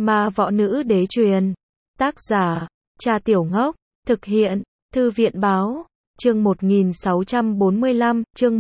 Ma võ nữ đế truyền. Tác giả, Cha Tiểu Ngốc. Thực hiện, Thư viện báo. Chương 1645, chương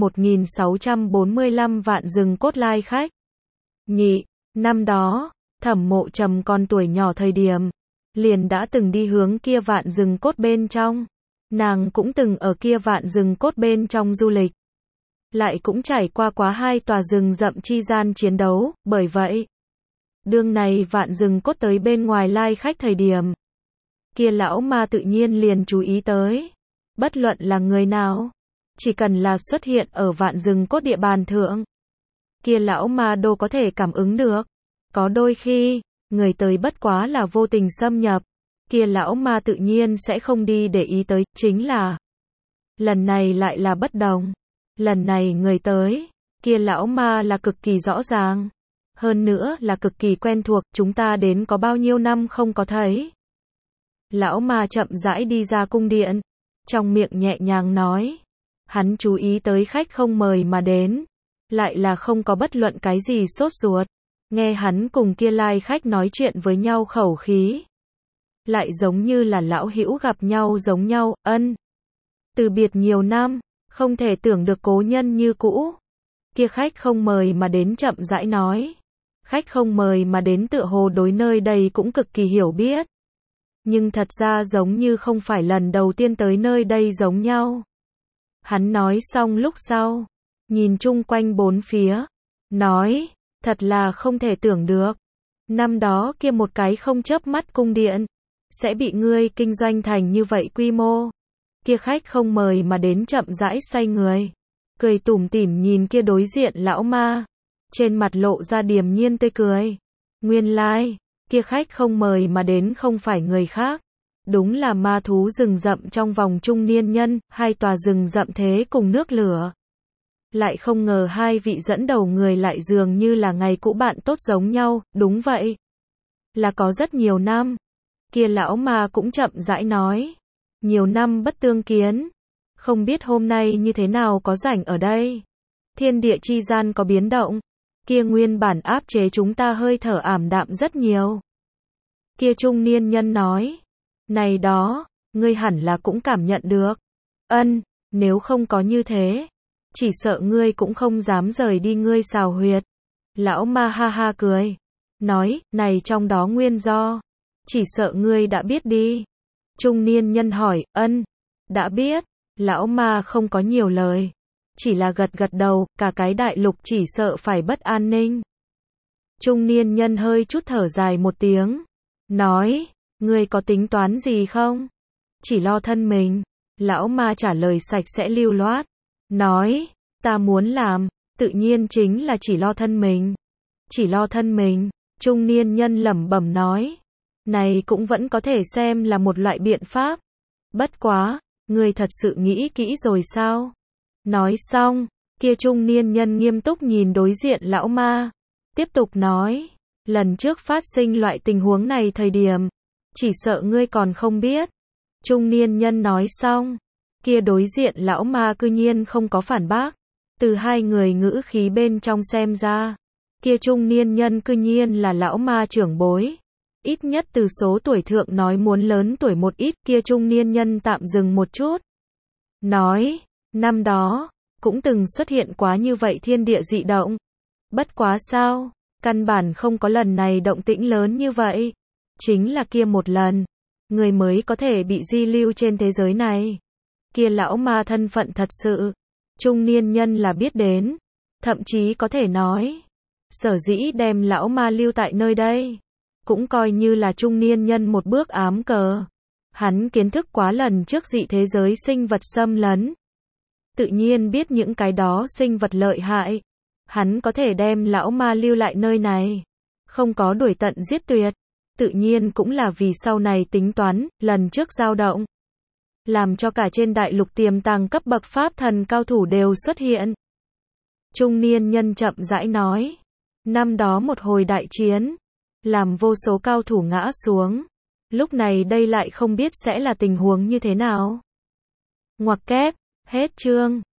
1645 Vạn rừng cốt lai khách. Nhị, năm đó, Thẩm Mộ Trầm còn tuổi nhỏ thời điểm, liền đã từng đi hướng kia vạn rừng cốt bên trong. Nàng cũng từng ở kia vạn rừng cốt bên trong du lịch. Lại cũng trải qua quá hai tòa rừng rậm chi gian chiến đấu, bởi vậy, đương này vạn rừng cốt tới bên ngoài lai khách thời điểm, kia lão ma tự nhiên liền chú ý tới. Bất luận là người nào, chỉ cần là xuất hiện ở vạn rừng cốt địa bàn thượng, kia lão ma đô có thể cảm ứng được. Có đôi khi, người tới bất quá là vô tình xâm nhập, kia lão ma tự nhiên sẽ không đi để ý tới, chính là lần này lại là bất đồng. Lần này người tới, kia lão ma là cực kỳ rõ ràng, hơn nữa là cực kỳ quen thuộc, chúng ta đến có bao nhiêu năm không có thấy. Lão ma chậm rãi đi ra cung điện, trong miệng nhẹ nhàng nói, hắn chú ý tới khách không mời mà đến, lại là không có bất luận cái gì sốt ruột, nghe hắn cùng kia lai khách nói chuyện với nhau khẩu khí, lại giống như là lão hữu gặp nhau giống nhau, từ biệt nhiều năm, không thể tưởng được cố nhân như cũ. Kia khách không mời mà đến chậm rãi nói, khách không mời mà đến tựa hồ đối nơi đây cũng cực kỳ hiểu biết, nhưng thật ra giống như không phải lần đầu tiên tới nơi đây giống nhau. Hắn nói xong lúc sau, nhìn chung quanh bốn phía, nói, thật là không thể tưởng được, năm đó kia một cái không chớp mắt cung điện, sẽ bị ngươi kinh doanh thành như vậy quy mô. Kia khách không mời mà đến chậm rãi xoay người, cười tủm tỉm nhìn kia đối diện lão ma, trên mặt lộ ra điềm nhiên tươi cười. Nguyên lai, kia khách không mời mà đến không phải người khác, đúng là ma thú rừng rậm trong vòng trung niên nhân, hai tòa rừng rậm thế cùng nước lửa. Lại không ngờ hai vị dẫn đầu người lại dường như là ngày cũ bạn tốt giống nhau, đúng vậy. Là có rất nhiều năm. Kia lão ma cũng chậm rãi nói, nhiều năm bất tương kiến, không biết hôm nay như thế nào có rảnh ở đây. Thiên địa chi gian có biến động, kia nguyên bản áp chế chúng ta hơi thở ảm đạm rất nhiều. Kia trung niên nhân nói, này đó, ngươi hẳn là cũng cảm nhận được. Nếu không có như thế, chỉ sợ ngươi cũng không dám rời đi ngươi xào huyệt. Lão ma ha ha cười, nói, này trong đó nguyên do, chỉ sợ ngươi đã biết đi. Trung niên nhân hỏi, đã biết. Lão ma không có nhiều lời, chỉ là gật gật đầu, cả cái đại lục chỉ sợ phải bất an ninh. Trung niên nhân hơi chút thở dài một tiếng, nói, ngươi có tính toán gì không? Chỉ lo thân mình. Lão ma trả lời sạch sẽ lưu loát, nói, ta muốn làm, tự nhiên chính là chỉ lo thân mình. Chỉ lo thân mình. Trung niên nhân lẩm bẩm nói, này cũng vẫn có thể xem là một loại biện pháp. Bất quá, ngươi thật sự nghĩ kỹ rồi sao? Nói xong, kia trung niên nhân nghiêm túc nhìn đối diện lão ma, tiếp tục nói, lần trước phát sinh loại tình huống này thời điểm, chỉ sợ ngươi còn không biết. Trung niên nhân nói xong, kia đối diện lão ma cư nhiên không có phản bác, từ hai người ngữ khí bên trong xem ra, kia trung niên nhân cư nhiên là lão ma trưởng bối. Ít nhất từ số tuổi thượng nói muốn lớn tuổi một ít, kia trung niên nhân tạm dừng một chút. Nói, năm đó, cũng từng xuất hiện quá như vậy thiên địa dị động. Bất quá sao, căn bản không có lần này động tĩnh lớn như vậy. Chính là kia một lần, người mới có thể bị di lưu trên thế giới này. Kia lão ma thân phận thật sự, trung niên nhân là biết đến, thậm chí có thể nói, sở dĩ đem lão ma lưu tại nơi đây, cũng coi như là trung niên nhân một bước ám cờ. Hắn kiến thức quá lần trước dị thế giới sinh vật xâm lấn, tự nhiên biết những cái đó sinh vật lợi hại. Hắn có thể đem lão ma lưu lại nơi này, không có đuổi tận giết tuyệt, tự nhiên cũng là vì sau này tính toán, lần trước dao động, làm cho cả trên đại lục tiềm tàng cấp bậc pháp thần cao thủ đều xuất hiện. Trung niên nhân chậm rãi nói, năm đó một hồi đại chiến, làm vô số cao thủ ngã xuống, lúc này đây lại không biết sẽ là tình huống như thế nào. Ngoặc kép, hết chương.